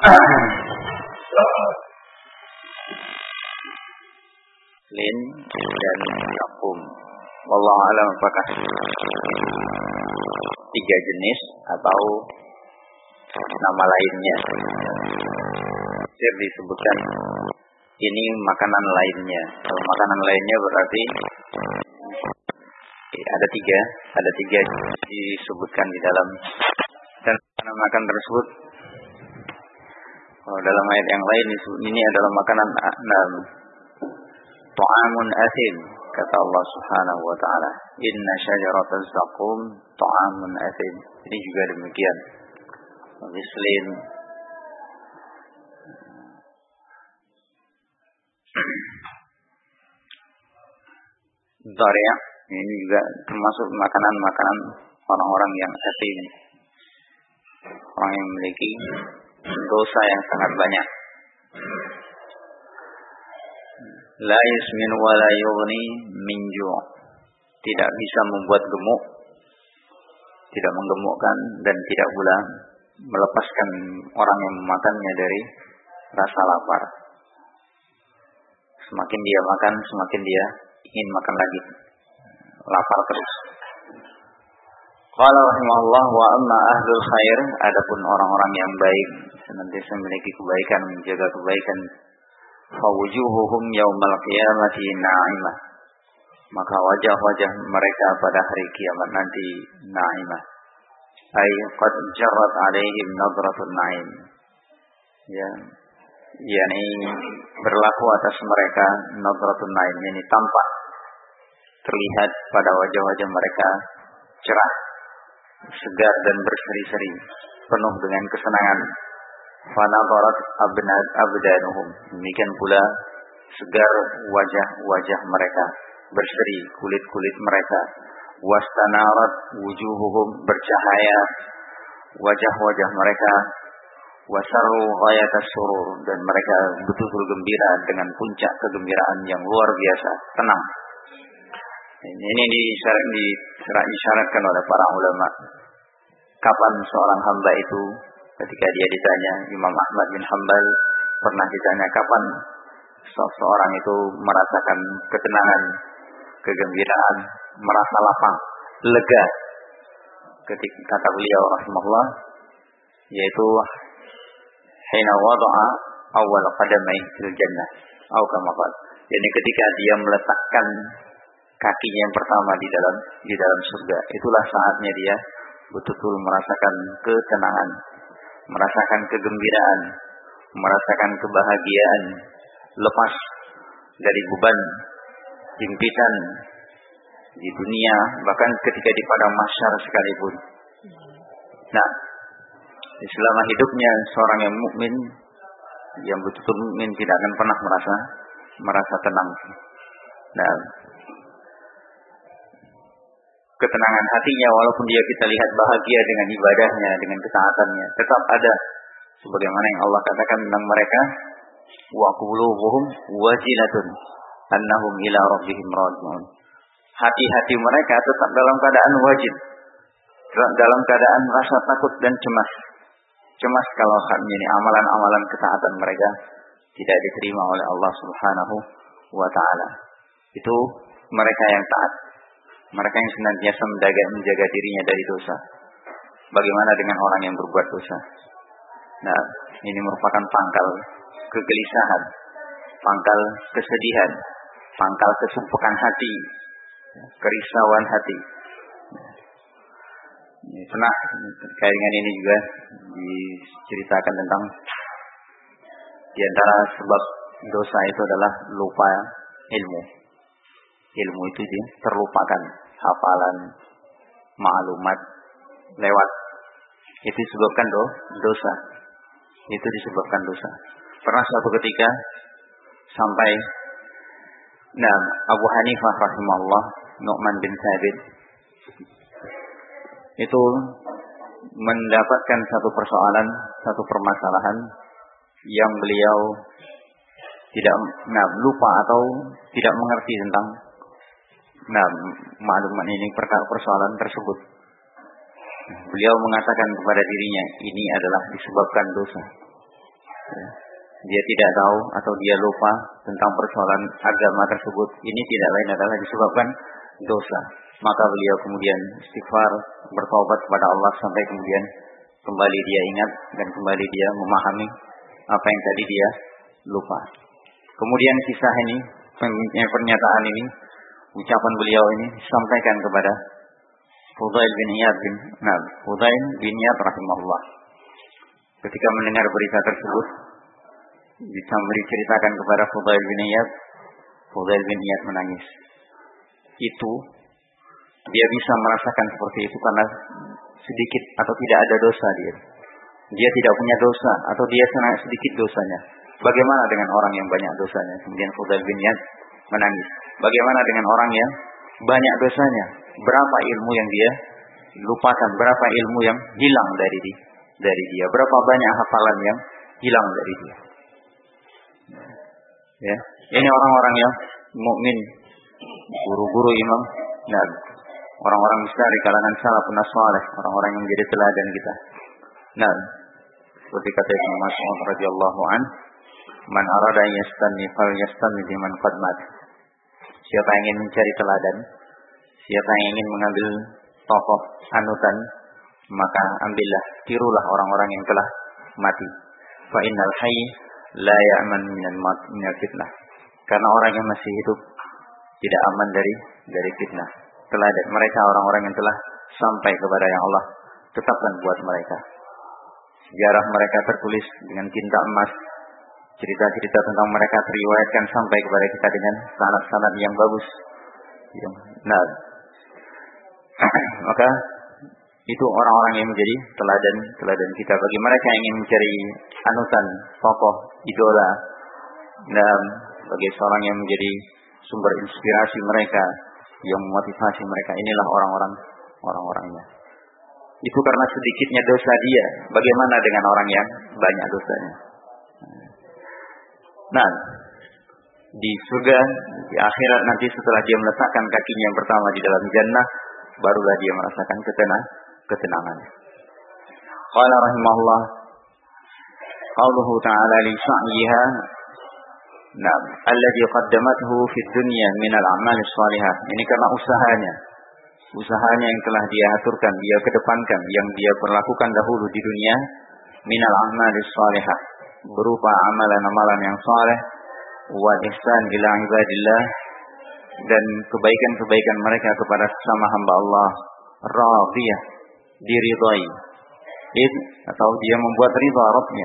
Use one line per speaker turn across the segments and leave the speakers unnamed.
Lin dan yakum. Wallahu a'lam, apakah 3 jenis atau nama lainnya. Disebutkan ini makanan lainnya. Kalau makanan lainnya berarti ada tiga disebutkan di dalam, dan makanan tersebut kalau dalam ayat yang lain ini adalah makanan ta'amun athim, kata Allah Subhanahu wa taala, inna syajaratal zaqum ta'amun athim. Ini juga demikian. Muslim Dariya, ini juga termasuk makanan-makanan orang-orang yang athim, orang yang memiliki dosa yang sangat banyak. La yusmin wa la yughni min ju', tidak bisa membuat gemuk, tidak menggemukkan, dan tidak pula melepaskan orang yang memakannya dari rasa lapar. Semakin dia makan, semakin dia ingin makan lagi, lapar terus. Qala rahimahullah, wa amma ahlul khair, adapun orang-orang yang baik, senantiasa memiliki kebaikan, menjaga kebaikan, fawujuhuhum yaumal qiyamati na'imah, maka wajah-wajah mereka pada hari kiamat nanti na'imah, ay qad jarrat alaihim nadratun na'im, ya, yakni berlaku atas mereka nadratun na'im, yakni tampak terlihat pada wajah-wajah mereka cerah, segar dan berseri-seri, penuh dengan kesenangan. Fanadarat abdanuhum, demikian pula segar wajah-wajah mereka, berseri kulit-kulit mereka. Wastanarat wujuhuhum, bercahaya wajah-wajah mereka. Wasaru ghayatas surur, dan mereka betul-betul gembira dengan puncak kegembiraan yang luar biasa, tenang. Ini disyaratkan oleh para ulama. Kapan seorang hamba itu, ketika dia ditanya, Imam Ahmad bin Hanbal pernah ditanya kapan seorang itu merasakan ketenangan, kegembiraan, merasa lapang, lega. Ketika kata beliau rahimahullah, yaitu hina wada'a awal qadamai fil jannah, atau kama qala, yakni ketika dia meletakkan kakinya yang pertama di dalam surga, itulah saatnya dia betul-betul merasakan ketenangan, merasakan kegembiraan, merasakan kebahagiaan, lepas dari beban, himpitan di dunia, bahkan ketika di padang mahsyar sekalipun. Nah, selama hidupnya seorang yang mukmin, yang betul-betul mukmin, tidak akan pernah merasa tenang. Nah, ketenangan hatinya, walaupun dia kita lihat bahagia dengan ibadahnya, dengan ketaatannya, tetap ada sebagaimana yang Allah katakan tentang mereka, wa qulubuhum wajilatun annahum ila rabbihim raji'un. Hati-hati mereka tetap dalam keadaan wajib, dalam keadaan rasa takut dan cemas. Cemas kalau ini amalan-amalan ketaatan mereka tidak diterima oleh Allah Subhanahu wa taala. Itu mereka yang taat, mereka yang senantiasa menjaga dirinya dari dosa. Bagaimana dengan orang yang berbuat dosa? Nah, ini merupakan pangkal kegelisahan, pangkal kesedihan, pangkal kesempukan hati, kerisauan hati. Pernah terkait dengan ini juga diceritakan tentang di antara sebab dosa itu adalah lupa ilmu. Ilmu itu terlupakan, hafalan, maklumat lewat. Itu disebabkan dosa. Itu disebabkan dosa. Pernah suatu ketika sampai Abu Hanifah rahimahullah, Nu'man bin Thabit, itu mendapatkan satu persoalan, satu permasalahan yang beliau tidak lupa atau tidak mengerti tentang maklumat ini, persoalan tersebut. Beliau mengatakan kepada dirinya, ini adalah disebabkan dosa. Ya. Dia tidak tahu atau dia lupa tentang persoalan agama tersebut, ini tidak lain adalah disebabkan dosa. Maka beliau kemudian istighfar, bertobat kepada Allah sampai kemudian kembali dia ingat dan kembali dia memahami apa yang tadi dia lupa. Kemudian kisah ini, pernyataan ini, ucapan beliau ini disampaikan kepada Fudail bin Iyad rahimahullah. Ketika mendengar berita tersebut, diceritakan kepada Fudail bin Iyad menangis. Itu dia bisa merasakan seperti itu karena sedikit atau tidak ada dosa dia. Dia tidak punya dosa atau dia sangat sedikit dosanya. Bagaimana dengan orang yang banyak dosanya? Kemudian Fudail bin Iyad menangis. Bagaimana dengan orang yang banyak dosanya? Berapa ilmu yang dia lupakan? Berapa ilmu yang hilang dari dia? Berapa banyak hafalan yang hilang dari dia? Ya, ini orang-orang yang mukmin, guru-guru imam, dan orang-orang besar di kalangan salafun saleh, orang-orang yang menjadi teladan kita. Nah, seperti kata Ibnu Mas'ud radhiyallahu an, "Man arada yastanni falyastanni biman qad mat." Siapa yang ingin mencari teladan, siapa yang ingin mengambil tokoh anutan, maka ambillah, tirulah orang-orang yang telah mati. Fa innal hayy la ya'man minal fitnah. Karena orang yang masih hidup tidak aman dari fitnah. Teladan mereka orang-orang yang telah sampai kepada yang Allah tetapkan buat mereka. Sejarah mereka tertulis dengan tinta emas. Cerita-cerita tentang mereka teriwayatkan sampai kepada kita dengan sanad-sanad yang bagus. Nah, maka itu orang-orang yang menjadi teladan kita bagi mereka yang ingin mencari anutan, tokoh, idola, dan bagi seorang yang menjadi sumber inspirasi mereka, yang memotivasi mereka. Inilah orang-orangnya. Itu karena sedikitnya dosa dia. Bagaimana dengan orang yang banyak dosanya? Nah, di surga, di akhirat nanti setelah dia meletakkan kakinya yang pertama di dalam jannah, barulah dia merasakan ketenangan. Qala rahimahullah, qauluhu ta'ala li sa'yiha, na'am, alladhi qaddamathu fid dunya min al-a'mal as-salihah. Ini karena usahanya yang telah dia aturkan, dia kedepankan, yang dia perlakukan dahulu di dunia, min al-a'mal as-salihah, berupa amalan-amalan yang saleh, wa ihsan ila ibadillah, dan kebaikan-kebaikan mereka kepada sesama hamba Allah, radiyah, diridai, atau dia membuat ridha Rabbnya.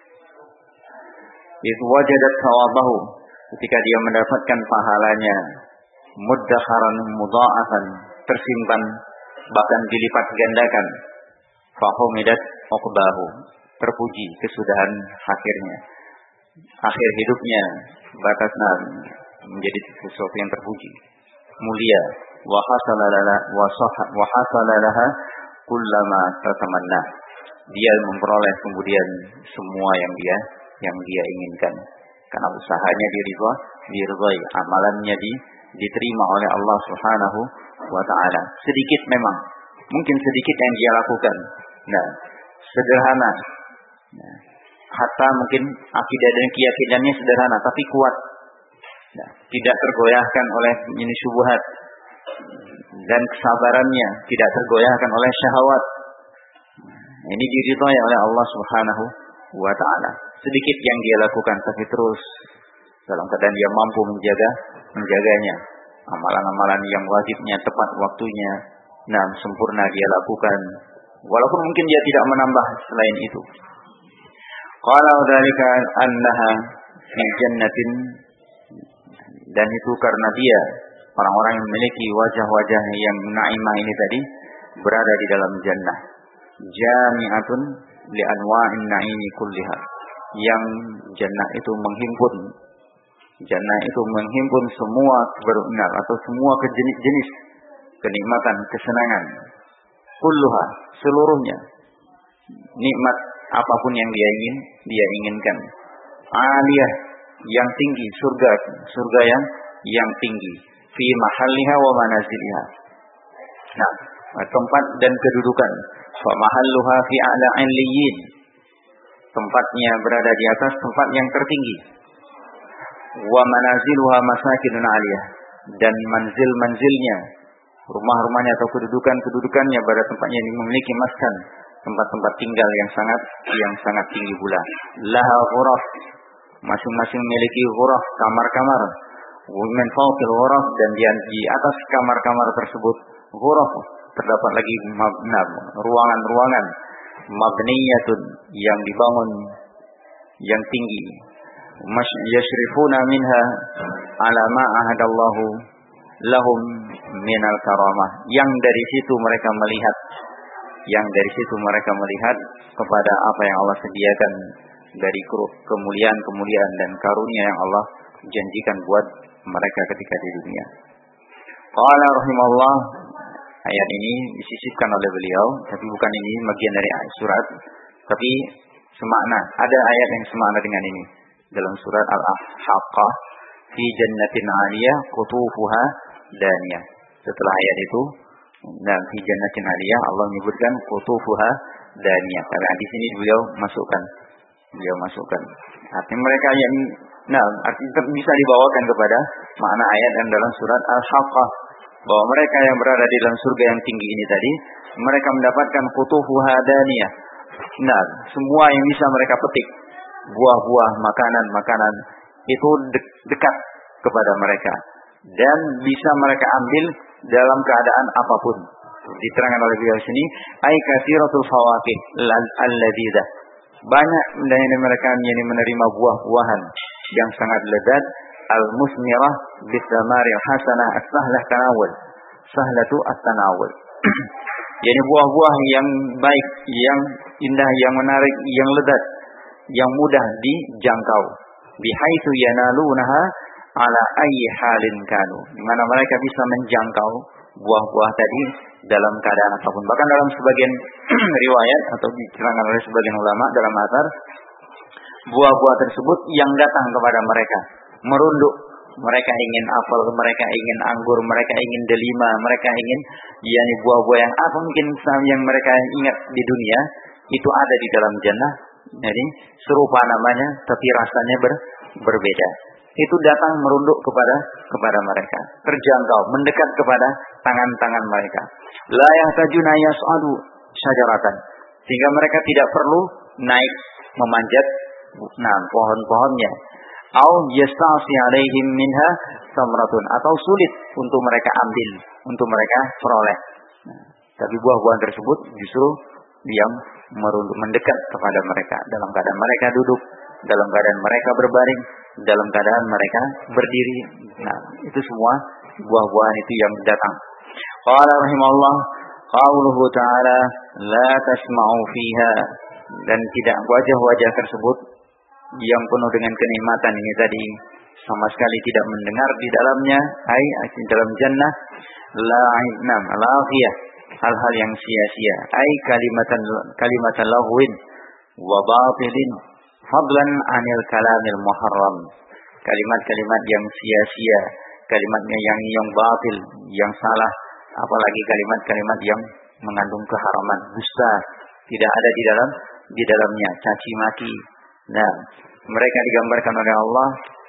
Itu wajadat thawabahu, ketika dia mendapatkan pahalanya, muddakharan mudha'afan, tersimpan bahkan dilipat gandakan, fahumidat uqbahu, terpuji kesudahan akhirnya, akhir hidupnya batasnya menjadi sesuatu yang terpuji, mulia, wa hasala laha kullama tatamanna, dia memperoleh kemudian semua yang dia inginkan karena usahanya diridhai, amalannya diterima oleh Allah Subhanahu wa taala. Sedikit memang, mungkin sedikit yang dia lakukan. Nah, sederhana. Nah, hatta mungkin akidah dan keyakinannya sederhana tapi kuat. Nah, tidak tergoyahkan oleh ini syubhat, dan kesabarannya tidak tergoyahkan oleh syahwat. Ini diridhai oleh Allah Subhanahu wa taala. Sedikit yang dia lakukan tapi terus dalam keadaan dia mampu menjaganya. Amalan-amalan yang wajibnya tepat waktunya, nah sempurna dia lakukan. Walaupun mungkin dia tidak menambah selain itu. Qala dzalika annaha fi jannatin, dan itu karena dia orang-orang yang memiliki wajah-wajah yang naimah ini tadi berada di dalam jannah. Jami'atun li anwa'in na'imi kulliha, yang jannah itu menghimpun semua keberunan atau semua jenis kenikmatan, kesenangan, kulluha, seluruhnya, nikmat apapun yang dia inginkan, aliyah, yang tinggi, surga yang tinggi, fi mahalliha wa manaziliha. Nah, tempat dan kedudukan, fa mahalluha fi a'la 'illiyin, tempatnya berada di atas tempat yang tertinggi. Wa manaziluha masakinun 'aliyah, dan manzil-manzilnya, rumah-rumahnya atau kedudukan-kedudukannya pada tempatnya yang memiliki maskan, tempat-tempat tinggal yang sangat tinggi pula. Laha ghuraf, masing-masing memiliki ghuraf, kamar-kamar. Min fawqil ghuraf, dan di atas kamar-kamar tersebut ghuraf terdapat lagi ruangan-ruangan mabniyatun yang dibangun yang tinggi. Yashrifuna minha ala ma ahadallahu lahum minal karamah, yang dari situ mereka melihat kepada apa yang Allah sediakan dari kemuliaan-kemuliaan dan karunia yang Allah janjikan buat mereka ketika di dunia. Qala rahimahullah, ayat ini disisipkan oleh beliau, tapi bukan ini bagian dari surat, tapi semakna. Ada ayat yang semakna dengan ini dalam surat Al-Haqqah, fi jannatin 'aliyah qutufuha daniyah. Setelah ayat itu, dan fi jannatin 'aliyah, Allah menyebutkan qutufuha daniyah. Karena di sini beliau masukkan. Artinya mereka yang artinya bisa dibawakan kepada makna ayat yang dalam surat Al-Haqqah, bahwa mereka yang berada di dalam surga yang tinggi ini tadi, mereka mendapatkan qutufuha daniyah. Semua yang bisa mereka petik, buah-buah, makanan-makanan itu dekat kepada mereka dan bisa mereka ambil dalam keadaan apapun. Diterangkan oleh beliau sini, ai katsiratul fawaqih alladzidah, banyak dari mereka yang menerima buah-buahan yang sangat lezat, al-musmirah bisamaril hasanah as-sahlah tanawul, sahlatu at-tanawul. Jadi buah-buah yang baik, yang indah, yang menarik, yang lezat, yang mudah dijangkau. Bihaitsu yanalunaha ala ayyi halin kanu, di mana mereka bisa menjangkau buah-buah tadi dalam keadaan apapun. Bahkan dalam sebagian riwayat atau diterangkan oleh sebagian ulama dalam athar, buah-buah tersebut yang datang kepada mereka merunduk. Mereka ingin apel, mereka ingin anggur, mereka ingin delima, mereka ingin buah-buah yang apa mungkin yang mereka ingat di dunia itu ada di dalam jannah. Jadi serupa namanya, tapi rasanya berbeda. Itu datang merunduk kepada mereka, terjangkau, mendekat kepada tangan-tangan mereka. La yahtajuna yas'adu syajaratan, sehingga mereka tidak perlu naik memanjat pohon-pohonnya. Au yasta'si alaihim minha samratun, atau sulit untuk mereka ambil, untuk mereka peroleh. Tapi buah-buahan tersebut justru yang merunduk, mendekat kepada mereka, dalam keadaan mereka duduk, dalam keadaan mereka berbaring, dalam keadaan mereka berdiri. Itu semua buah-buahan itu yang datang. Qala rahimahullah, qauluhu ta'ala la tasma'u fiha, dan tidak wajah-wajah tersebut yang penuh dengan kenikmatan ini tadi sama sekali tidak mendengar di dalamnya, di dalam jannah la'afiyah, hal-hal yang sia-sia, kalimatan lahwin wa batilin fadlan anil kalamil muharram, kalimat-kalimat yang sia-sia, kalimatnya yang batil, yang salah, apalagi kalimat-kalimat yang mengandung keharaman, dusta, tidak ada di dalamnya, caci maki. Mereka digambarkan oleh Allah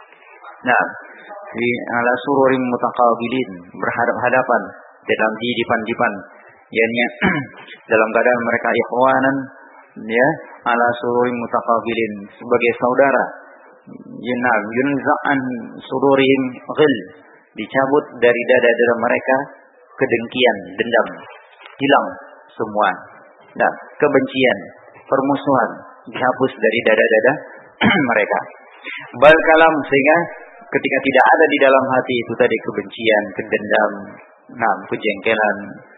di ala sururim mutaqabilin, berhadap-hadapan dalam dipan-dipan, yakni dalam keadaan mereka ikhwanan, ala sururim mutaqabilin, sebagai saudara. Yunza'an sururihim ghil, dicabut dari dada-dada mereka kedengkian, dendam, hilang semua. Kebencian, permusuhan dihapus dari dada-dada mereka. Bal kalam, sehingga ketika tidak ada di dalam hati itu tadi kebencian, kedendam, kejengkelan,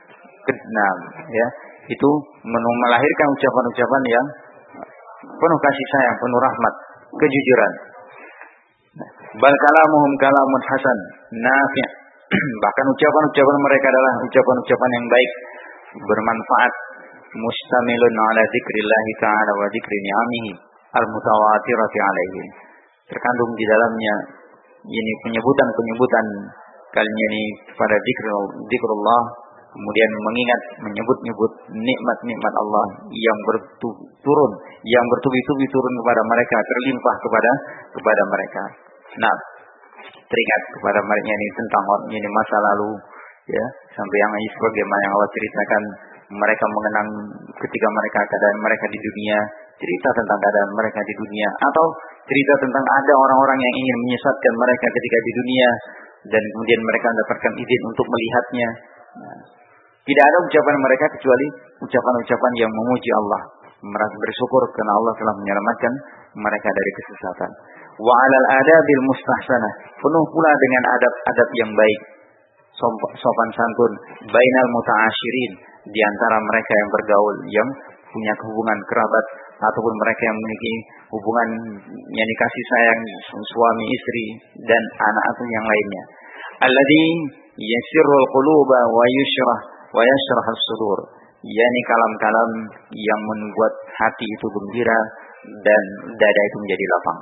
itu melahirkan ucapan-ucapan yang penuh kasih sayang, penuh rahmat, kejujuran. Bal kalamuhum kalamun hasan nafi', bahkan ucapan-ucapan mereka adalah ucapan-ucapan yang baik, bermanfaat, mustamilun ala dzikrillah ta'ala wa dzikri ni'amihi al-mutawatirati alaihi, terkandung di dalamnya ini penyebutan kalinya ini pada zikrullah kemudian mengingat, menyebut-nyebut nikmat-nikmat Allah yang berturun, yang bertubi-tubi turun kepada mereka, terlimpah kepada mereka. Nah, teringat kepada mereka ini tentang ini masa lalu, ya, sampai yang ini sebagaimana yang Allah ceritakan, mereka mengenang ketika keadaan mereka di dunia, cerita tentang keadaan mereka di dunia, atau cerita tentang ada orang-orang yang ingin menyesatkan mereka ketika di dunia, dan kemudian mereka mendapatkan izin untuk melihatnya. Nah, tidak ada ucapan mereka kecuali ucapan-ucapan yang memuji Allah, merasa bersyukur karena Allah telah menyelamatkan mereka dari kesesatan. Wa 'alal adabil mustahsanah, penuh pula dengan adab-adab yang baik, sopan santun, bainal muta'asyirin, di antara mereka yang bergaul, yang punya hubungan kerabat, ataupun mereka yang memiliki hubungan yang kasih sayang suami istri dan anak atau yang lainnya. Alladzi yasirrul quluba wa yashrah as-sudur, yakni kalam-kalam yang membuat hati itu gembira dan dada itu menjadi lapang.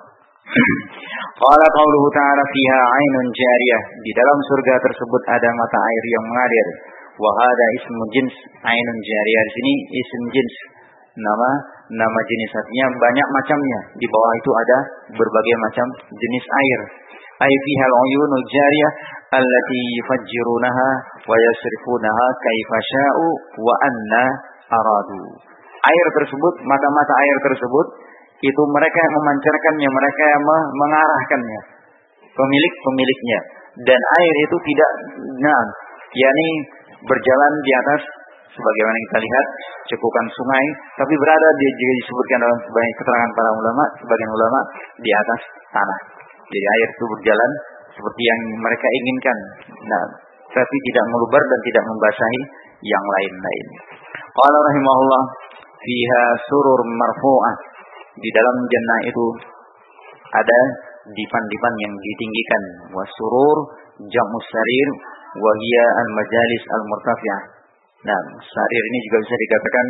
Qala qauluhu ta'ala fiha 'ainun jariyah, di dalam surga tersebut ada mata air yang mengalir. Wa hada ismu jins, 'ainun jariyah di sini ism jins, nama jenis, artinya banyak macamnya. Di bawah itu ada berbagai macam jenis air. Ai fiha al-'uyunul jariyah allati yufajjirunaha wa yasrifunaha kaifa sya'u wa anna aradu. Air tersebut, mata-mata air tersebut itu mereka yang memancarkannya, mereka yang mengarahkannya, pemiliknya. Dan air itu tidak, yakni berjalan di atas, sebagaimana kita lihat cekukan sungai, tapi berada juga disebutkan dalam sebagian keterangan para ulama, sebagian ulama di atas tanah. Jadi air itu berjalan seperti yang mereka inginkan, tapi tidak meluber dan tidak membasahi yang lain-lain. Qala rahimahullah, fiha surur marfu'ah, di dalam jannah itu ada dipan-dipan yang ditinggikan. Wasurur jam'u sarir wa hiya al-majalis al-murtafi'ah. Nah, sarir ini juga bisa dikatakan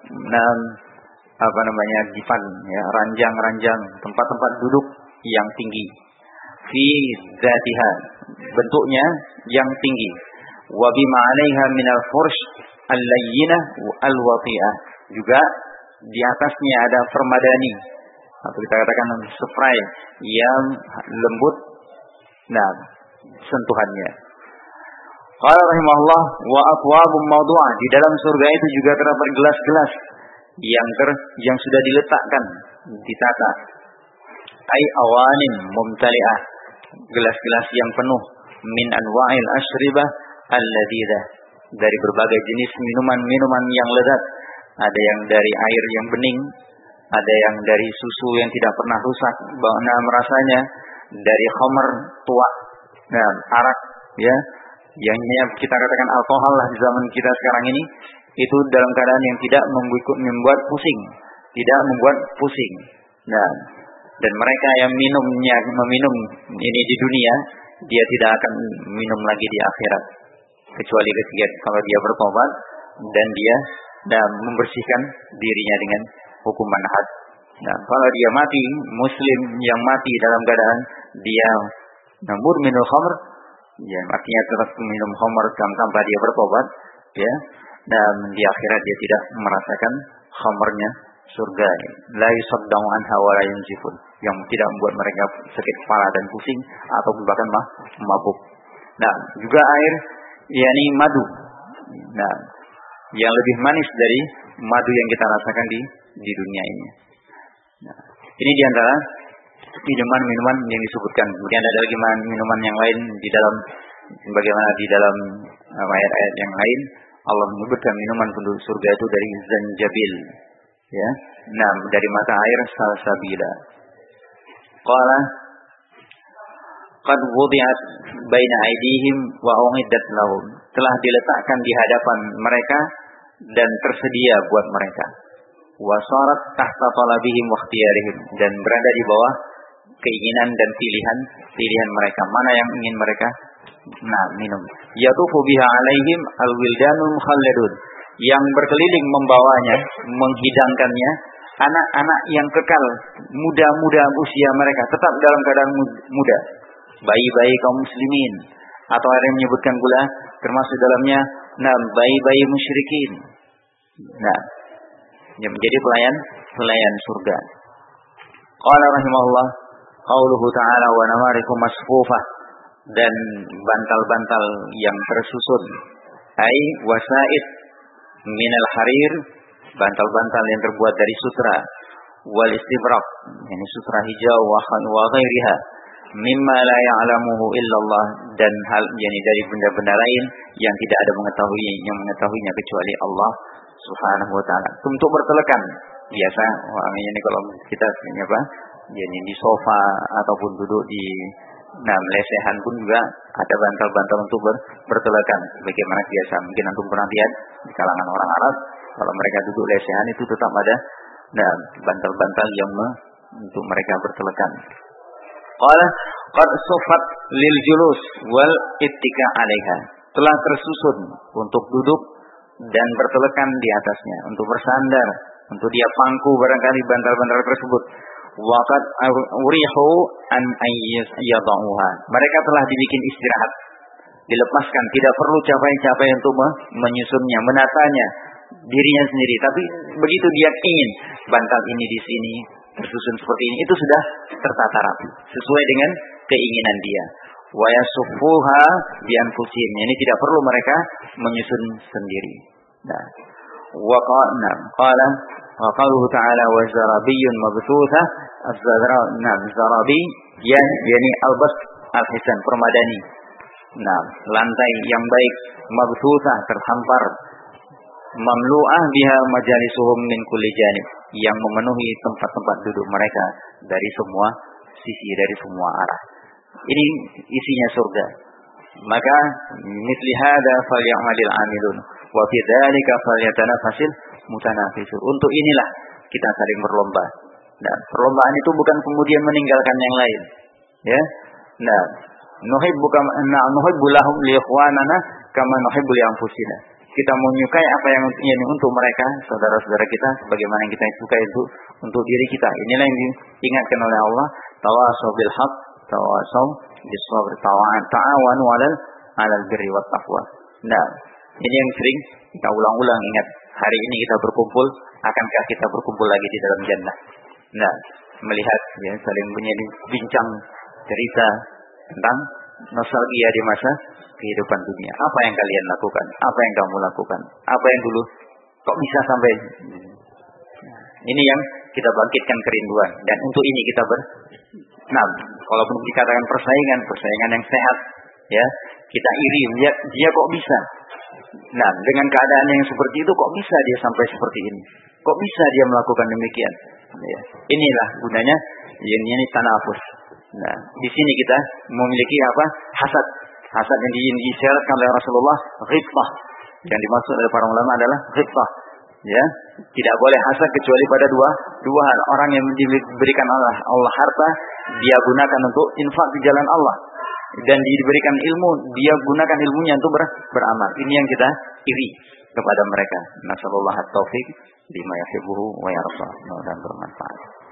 dipan, ya, ranjang-ranjang, tempat-tempat duduk yang tinggi. Fi dzatiha, bentuknya yang tinggi. Wa bima 'alaiha minal fursh al-layyinah al-wati'ah. Juga di atasnya ada permadani, atau kita katakan spray yang lembut, sentuhannya. Qala rahimahullah, wa akwabum mawdu'ah, di dalam surga itu juga terdapat gelas-gelas yang sudah diletakkan, ditata. Ai awanin mumtali'ah, gelas-gelas yang penuh, min anwa'il asyribah alladzizah, dari berbagai jenis minuman-minuman yang lezat. Ada yang dari air yang bening, ada yang dari susu yang tidak pernah rusak rasanya, dari khamr tua, arak, ya, yang kita katakan alkohol lah di zaman kita sekarang ini, itu dalam keadaan yang tidak membuat pusing. Dan mereka yang meminum ini di dunia, dia tidak akan minum lagi di akhirat, kecuali ketika kalau dia bertobat dan dia membersihkan dirinya dengan hukuman had. Kalau dia mati, muslim yang mati dalam keadaan dia murminul khamr, ya, artinya tetap minum khamr tanpa dia bertobat, ya, dan di akhirat dia tidak merasakan khamrnya surga. La yusaddamu anha wa la yunzifun, yang tidak membuat mereka sakit kepala dan pusing atau bahkan mabuk. Juga air, yakni madu. Yang lebih manis dari madu yang kita rasakan di dunia ini. Ini diantara minuman-minuman yang disebutkan. Kemudian ada lagi minuman yang lain di dalam, bagaimana di dalam ayat-ayat yang lain Allah menyebutkan minuman penduduk surga itu dari zanjabil, ya, dari mata air salsabila. Qala qad wudi'at baina aydihim wa u'iddat lahum, telah diletakkan di hadapan mereka dan tersedia buat mereka. Wasarat tahta talabihim wa ikhtiyarihim, dan berada di bawah keinginan dan pilihan mereka, mana yang ingin mereka minum. Yatufu biha alaihim alwildanul mukhalladun, yang berkeliling membawanya, menghidangkannya, anak-anak yang kekal, muda-muda usia mereka tetap dalam keadaan muda, bayi-bayi kaum muslimin, atau ada yang menyebutkan pula termasuk dalamnya Nah, bayi-bayi musyrikin. Nah, yang menjadi pelayan surga. Qala rahimahullah, qauluhu ta'ala wa namarikum masfufah, dan bantal-bantal yang tersusun, ai wasaid minal harir, bantal-bantal yang terbuat dari sutra, wal istibrak, ini sutra hijau, wa ghairiha mimma la ya'lamuhu illallah, dan hal yani dari benda-benda lain yang tidak ada mengetahuinya kecuali Allah Subhanahu wa taala. Untuk bertelekan biasa ini kalau kita apa yani di sofa ataupun duduk di lesehan pun juga ada bantal-bantal untuk bertelekan. Bagaimana biasa mungkin antum pernah lihat di kalangan orang Arab, kalau mereka duduk lesehan itu tetap ada bantal-bantal yang untuk mereka bertelekan. Qala qad sufat lil julus wal ittika 'alaiha, telah tersusun untuk duduk dan bertelekan di atasnya, untuk bersandar, untuk dia pangku barangkali bantal-bantal tersebut. Waqad urihu an ayyadauha, mereka telah dibikin istirahat, dilepaskan, tidak perlu capek-capek untuk menyusunnya, menatanya dirinya sendiri. Tapi begitu dia ingin bantal ini di sini tersusun seperti ini, itu sudah tertata rapi sesuai dengan keinginan dia. Wa yasuffuha bi anfusihim, ini tidak perlu mereka menyusun sendiri. Nah, wa qala wa qaluhu ta'ala wa zarabiyyun mabthutha, zarabi yani albas al-hisan, permadani. Nah, lantai yang baik, mabthutha, terhampar, mamlu'ah biha majalisuhum min kulli janib, yang memenuhi tempat-tempat duduk mereka dari semua sisi, dari semua arah. Ini isinya surga. Maka mithli hadza falyamalil 'amilun wa fi dzalika falyatanafasil mutanafisun. Untuk inilah kita saling berlomba. Nah, perlombaan itu bukan kemudian meninggalkan yang lain. Ya. Nah, nuhibbu lahum li ikhwanana kama nuhibbu li anfusina. Kita menyukai apa yang untuk mereka, saudara-saudara kita, sebagaimana yang kita sukai itu untuk diri kita. Inilah yang diingatkan oleh Allah, tawasau bil haqq, tawasau bis sabr, ta'awanu 'alal birri wat taqwa. Nah, ini yang sering kita ulang-ulang, ingat, hari ini kita berkumpul, akankah kita berkumpul lagi di dalam jannah? Nah, melihat saling bincang cerita tentang nostalgia di masa kehidupan dunia. Apa yang kalian lakukan? Apa yang kamu lakukan? Apa yang dulu? Kok bisa sampai? Ini yang kita bangkitkan kerinduan. Dan untuk ini kita walaupun dikatakan persaingan yang sehat, ya, kita iri, dia kok bisa? Nah, dengan keadaan yang seperti itu, kok bisa dia sampai seperti ini? Kok bisa dia melakukan demikian? Ya, inilah gunanya ini tanafus. Nah, di sini kita memiliki apa? Hasad yang disyaratkan oleh Rasulullah, ghibtah. Yang dimaksud oleh para ulama adalah ghibtah. Ya, tidak boleh hasad kecuali pada dua hal. Orang yang diberikan Allah harta, dia gunakan untuk infak di jalan Allah, dan diberikan ilmu, dia gunakan ilmunya untuk beramal. Ini yang kita iri kepada mereka. Nasallallahu at-taufiq bima yuhibbu wa yarda, dan bermanfaat.